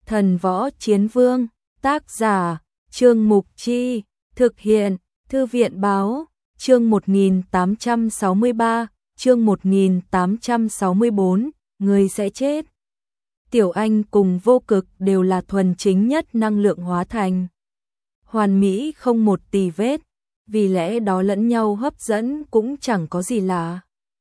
Thần Võ Chiến Vương, tác giả, Trương Mục Chi, thực hiện, Thư viện Báo, chương 1863, chương 1864, người sẽ chết. Tiểu Anh cùng Vô Cực đều là thuần chính nhất năng lượng hóa thành. Hoàn mỹ không một tì vết, vì lẽ đó lẫn nhau hấp dẫn cũng chẳng có gì lạ.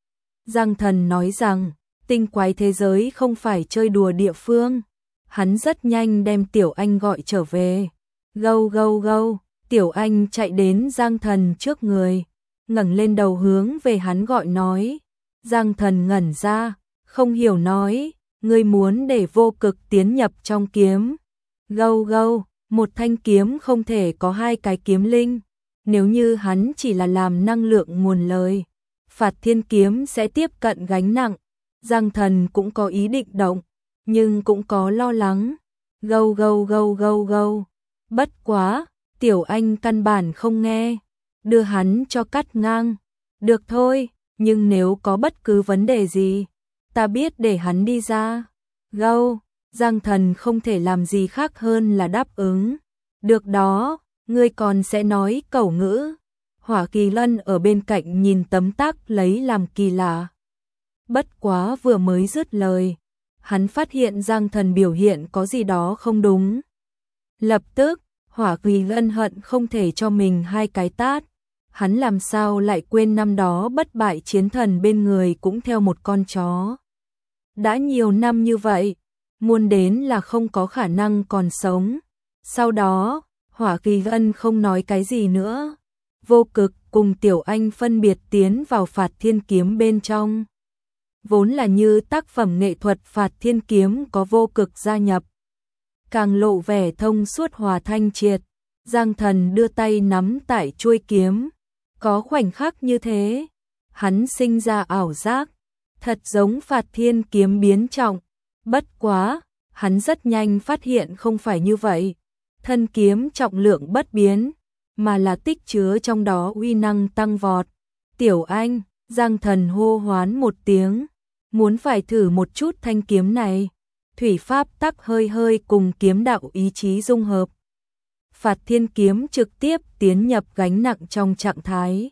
Giang Thần nói rằng, tinh quái thế giới không phải chơi đùa địa phương. Hắn rất nhanh đem Tiểu Anh gọi trở về. Gâu gâu gâu, Tiểu Anh chạy đến Giang Thần trước người, ngẩng lên đầu hướng về hắn gọi nói. Giang Thần ngẩn ra, không hiểu nói, ngươi muốn để Vô Cực tiến nhập trong kiếm. Gâu gâu, một thanh kiếm không thể có hai cái kiếm linh. Nếu như hắn chỉ là làm năng lượng nguồn lời, Phạt Thiên kiếm sẽ tiếp cận gánh nặng. Giang Thần cũng có ý định động, nhưng cũng có lo lắng. Gâu gâu gâu gâu gâu. Bất quá, Tiểu Anh căn bản không nghe, đưa hắn cho cắt ngang. Được thôi, nhưng nếu có bất cứ vấn đề gì, ta biết để hắn đi ra. Gâu, Giang Thần không thể làm gì khác hơn là đáp ứng. Được đó, ngươi còn sẽ nói cẩu ngữ. Hỏa Kỳ Lân ở bên cạnh nhìn tấm tắc lấy làm kỳ lạ. Bất quá vừa mới dứt lời, hắn phát hiện Giang Thần biểu hiện có gì đó không đúng. Lập tức, Hỏa Kỳ Lân hận không thể cho mình hai cái tát. Hắn làm sao lại quên năm đó bất bại chiến thần bên người cũng theo một con chó. Đã nhiều năm như vậy, muốn đến là không có khả năng còn sống. Sau đó, Hỏa Kỳ Lân không nói cái gì nữa. Vô Cực cùng Tiểu Anh phân biệt tiến vào Phạt Thiên kiếm bên trong. Vốn là như tác phẩm nghệ thuật Phạt Thiên kiếm có Vô Cực gia nhập, càng lộ vẻ thông suốt hòa thanh triệt. Giang Thần đưa tay nắm tại chuôi kiếm, có khoảnh khắc như thế, hắn sinh ra ảo giác, thật giống Phạt Thiên kiếm biến trọng. Bất quá, hắn rất nhanh phát hiện không phải như vậy. Thân kiếm trọng lượng bất biến, mà là tích chứa trong đó uy năng tăng vọt. Tiểu Anh, Giang Thần hô hoán một tiếng, muốn phải thử một chút thanh kiếm này. Thủy pháp tắc hơi hơi cùng kiếm đạo ý chí dung hợp. Phạt Thiên kiếm trực tiếp tiến nhập gánh nặng trong trạng thái.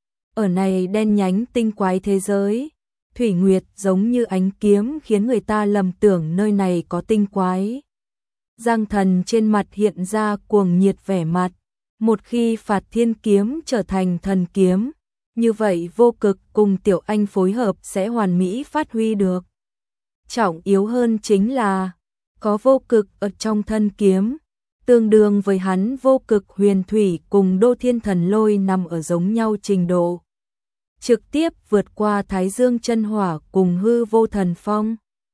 Ở này đen nhánh tinh quái thế giới, thủy nguyệt giống như ánh kiếm khiến người ta lầm tưởng nơi này có tinh quái. Giang Thần trên mặt hiện ra cuồng nhiệt vẻ mặt. Một khi Phạt Thiên kiếm trở thành thần kiếm, như vậy Vô Cực cùng Tiểu Anh phối hợp sẽ hoàn mỹ phát huy được. Trọng yếu hơn chính là, có Vô Cực ở trong thân kiếm, tương đương với hắn Vô Cực huyền thủy cùng Đô Thiên Thần Lôi nằm ở giống nhau trình độ. Trực tiếp vượt qua Thái Dương chân hỏa cùng hư vô thần phong.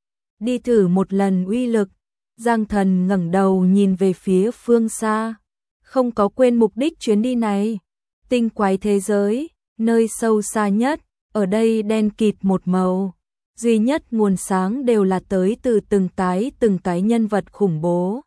Đi thử một lần uy lực. Giang Thần ngẩng đầu nhìn về phía phương xa, không có quên mục đích chuyến đi này. Tinh quái thế giới, nơi sâu xa nhất, ở đây đen kịt một màu. Duy nhất nguồn sáng đều là tới từ từng cái nhân vật khủng bố.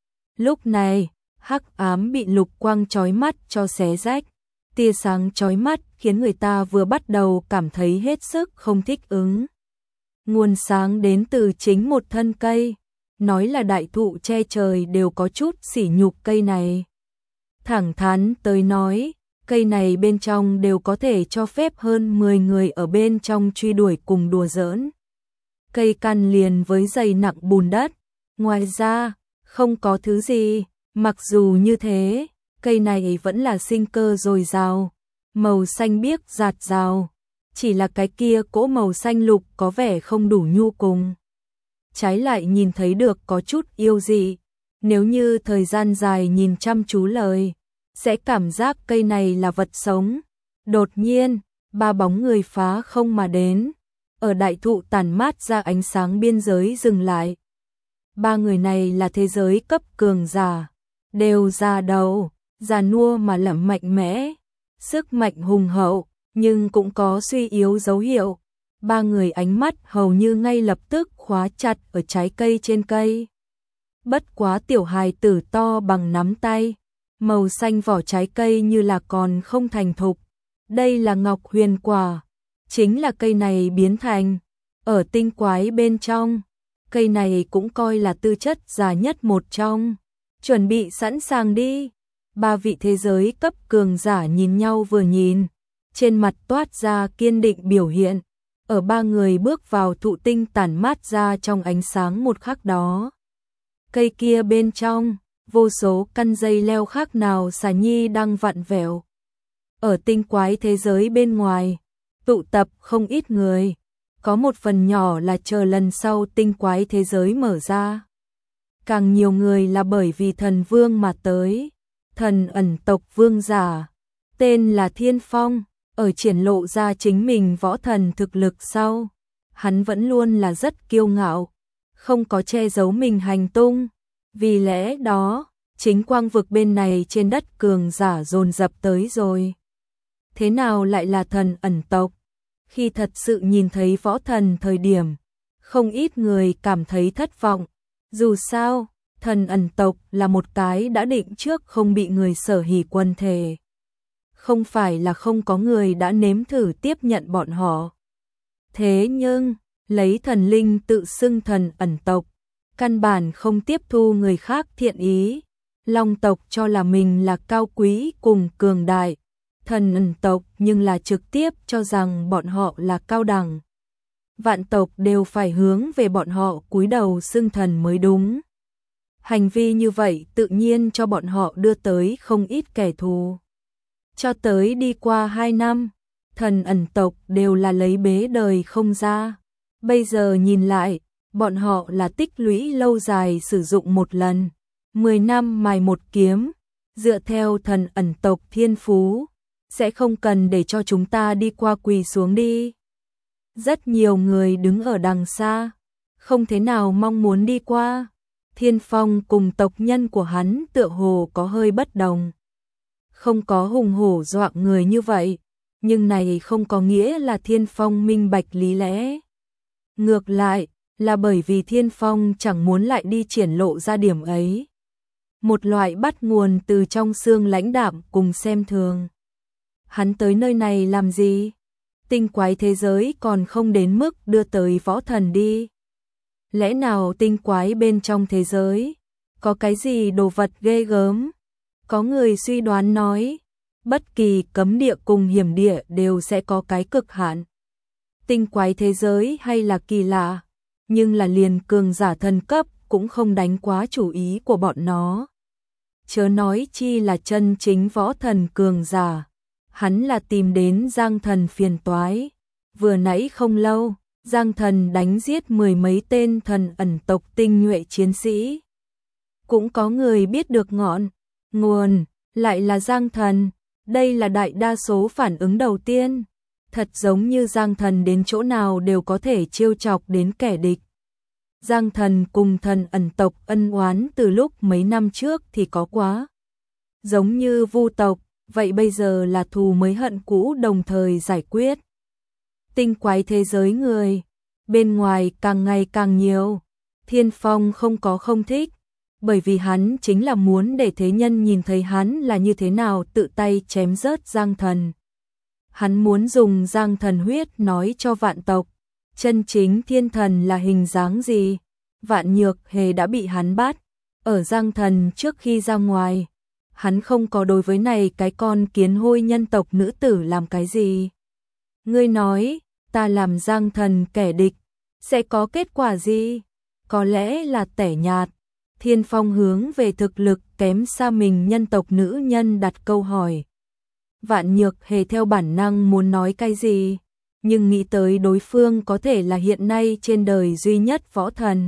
Lúc này, hắc ám bị lục quang chói mắt cho xé rách. Tia sáng chói mắt khiến người ta vừa bắt đầu cảm thấy hết sức không thích ứng. Nguồn sáng đến từ chính một thân cây. Nói là đại thụ che trời đều có chút sỉ nhục cây này. Thẳng thắn tới nói, cây này bên trong đều có thể cho phép hơn 10 người ở bên trong truy đuổi cùng đùa giỡn. Cây căn liền với dày nặng bùn đất, ngoài ra, không có thứ gì. Mặc dù như thế, cây này vẫn là sinh cơ dồi dào, màu xanh biếc rạt rào. Chỉ là cái kia cỗ màu xanh lục có vẻ không đủ nhu cùng. Trái lại nhìn thấy được có chút yêu dị. Nếu như thời gian dài nhìn chăm chú lời, sẽ cảm giác cây này là vật sống. Đột nhiên, ba bóng người phá không mà đến, ở đại thụ tàn mát ra ánh sáng biên giới dừng lại. Ba người này là thế giới cấp cường giả, đều già đầu, già nua mà lẫm mạnh mẽ, sức mạnh hùng hậu, nhưng cũng có suy yếu dấu hiệu. Ba người ánh mắt hầu như ngay lập tức khóa chặt ở trái cây trên cây. Bất quá tiểu hài tử to bằng nắm tay, màu xanh vỏ trái cây như là còn không thành thục. Đây là ngọc huyền quả, chính là cây này biến thành. Ở tinh quái bên trong, cây này cũng coi là tư chất già nhất một trong. Chuẩn bị sẵn sàng đi. Ba vị thế giới cấp cường giả nhìn nhau vừa nhìn, trên mặt toát ra kiên định biểu hiện. Ở ba người bước vào thụ tinh tản mát ra trong ánh sáng một khắc đó. Cây kia bên trong, vô số căn dây leo khác nào xà nhi đang vặn vẹo. Ở tinh quái thế giới bên ngoài, tụ tập không ít người, có một phần nhỏ là chờ lần sau tinh quái thế giới mở ra. Càng nhiều người là bởi vì thần vương mà tới, thần ẩn tộc vương giả, tên là Thiên Phong, ở triển lộ ra chính mình võ thần thực lực sau. Hắn vẫn luôn là rất kiêu ngạo, không có che giấu mình hành tung, vì lẽ đó, chính quang vực bên này trên đất cường giả dồn dập tới rồi. Thế nào lại là thần ẩn tộc? Khi thật sự nhìn thấy võ thần thời điểm, không ít người cảm thấy thất vọng. Dù sao, thần ẩn tộc là một cái đã định trước không bị người sở hỉ quần thể. Không phải là không có người đã nếm thử tiếp nhận bọn họ. Thế nhưng, lấy thần linh tự xưng thần ẩn tộc, căn bản không tiếp thu người khác thiện ý. Long tộc cho là mình là cao quý cùng cường đại, thần ẩn tộc nhưng là trực tiếp cho rằng bọn họ là cao đẳng. Vạn tộc đều phải hướng về bọn họ cúi đầu xưng thần mới đúng. Hành vi như vậy tự nhiên cho bọn họ đưa tới không ít kẻ thù. Cho tới đi qua 2 năm, thần ẩn tộc đều là lấy bế đời không ra. Bây giờ nhìn lại, bọn họ là tích lũy lâu dài sử dụng một lần, 10 năm mài một kiếm, dựa theo thần ẩn tộc thiên phú, sẽ không cần để cho chúng ta đi qua quỳ xuống đi. Rất nhiều người đứng ở đằng xa, không thế nào mong muốn đi qua. Thiên Phong cùng tộc nhân của hắn tựa hồ có hơi bất đồng. Không có hùng hổ dọa người như vậy, nhưng này không có nghĩa là Thiên Phong minh bạch lý lẽ. Ngược lại, là bởi vì Thiên Phong chẳng muốn lại đi triển lộ ra điểm ấy. Một loại bắt nguồn từ trong xương lãnh đạm cùng xem thường. Hắn tới nơi này làm gì? Tinh quái thế giới còn không đến mức đưa tới võ thần đi. Lẽ nào tinh quái bên trong thế giới có cái gì đồ vật ghê gớm? Có người suy đoán nói, bất kỳ cấm địa cùng hiểm địa đều sẽ có cái cực hạn. Tinh quái thế giới hay là kỳ lạ, nhưng là liền cường giả thần cấp cũng không đánh quá chủ ý của bọn nó. Chớ nói chi là chân chính võ thần cường giả, hắn là tìm đến Giang Thần phiền toái. Vừa nãy không lâu, Giang Thần đánh giết 10 mấy tên thần ẩn tộc tinh nhuệ chiến sĩ. Cũng có người biết được ngọn nguồn, lại là Giang Thần, đây là đại đa số phản ứng đầu tiên. Thật giống như Giang Thần đến chỗ nào đều có thể trêu chọc đến kẻ địch. Giang Thần cùng thần ẩn tộc ân oán từ lúc mấy năm trước thì có quá. Giống như Vu tộc, vậy bây giờ là thù mới hận cũ đồng thời giải quyết. Tinh quái thế giới người, bên ngoài càng ngày càng nhiều. Thiên Phong không có không thích, bởi vì hắn chính là muốn để thế nhân nhìn thấy hắn là như thế nào tự tay chém rớt Giang Thần. Hắn muốn dùng Giang Thần huyết nói cho vạn tộc, chân chính thiên thần là hình dáng gì. Vạn Nhược Hề đã bị hắn bắt, ở Giang Thần trước khi ra ngoài. Hắn không có đối với này cái con kiến hôi nhân tộc nữ tử làm cái gì. Ngươi nói, ta làm Giang Thần kẻ địch, sẽ có kết quả gì? Có lẽ là tẻ nhạt. Thiên Phong hướng về thực lực kém xa mình nhân tộc nữ nhân đặt câu hỏi. Vạn Nhược Hề theo bản năng muốn nói cái gì, nhưng nghĩ tới đối phương có thể là hiện nay trên đời duy nhất võ thần.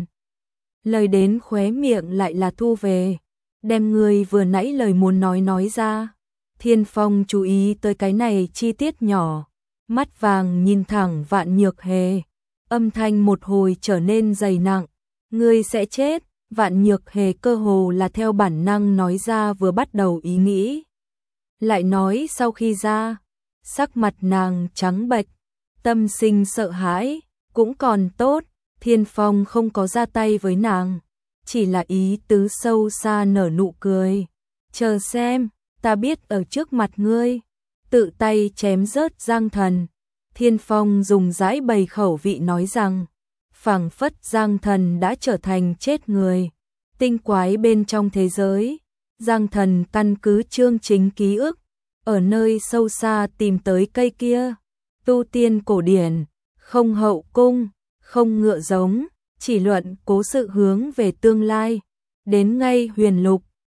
Lời đến khóe miệng lại là thu về, đem người vừa nãy lời muốn nói ra. Thiên Phong chú ý tới cái này chi tiết nhỏ, mắt vàng nhìn thẳng Vạn Nhược Hề, âm thanh một hồi trở nên dày nặng. Ngươi sẽ chết. Vạn Nhược Hề cơ hồ là theo bản năng nói ra vừa bắt đầu ý nghĩ. Lại nói sau khi ra, sắc mặt nàng trắng bệch, tâm sinh sợ hãi, cũng còn tốt, Thiên Phong không có ra tay với nàng, chỉ là ý tứ sâu xa nở nụ cười. Chờ xem, ta biết ở trước mặt ngươi, tự tay chém rớt Giang Thần. Thiên Phong dùng dãi bày khẩu vị nói rằng, phảng phất Giang Thần đã trở thành chết người. Tinh quái bên trong thế giới, Giang Thần căn cứ chương chính ký ức, ở nơi sâu xa tìm tới cây kia, tu tiên cổ điển, không hậu cung, không ngựa giống, chỉ luận cố sự hướng về tương lai, đến ngay huyền lục,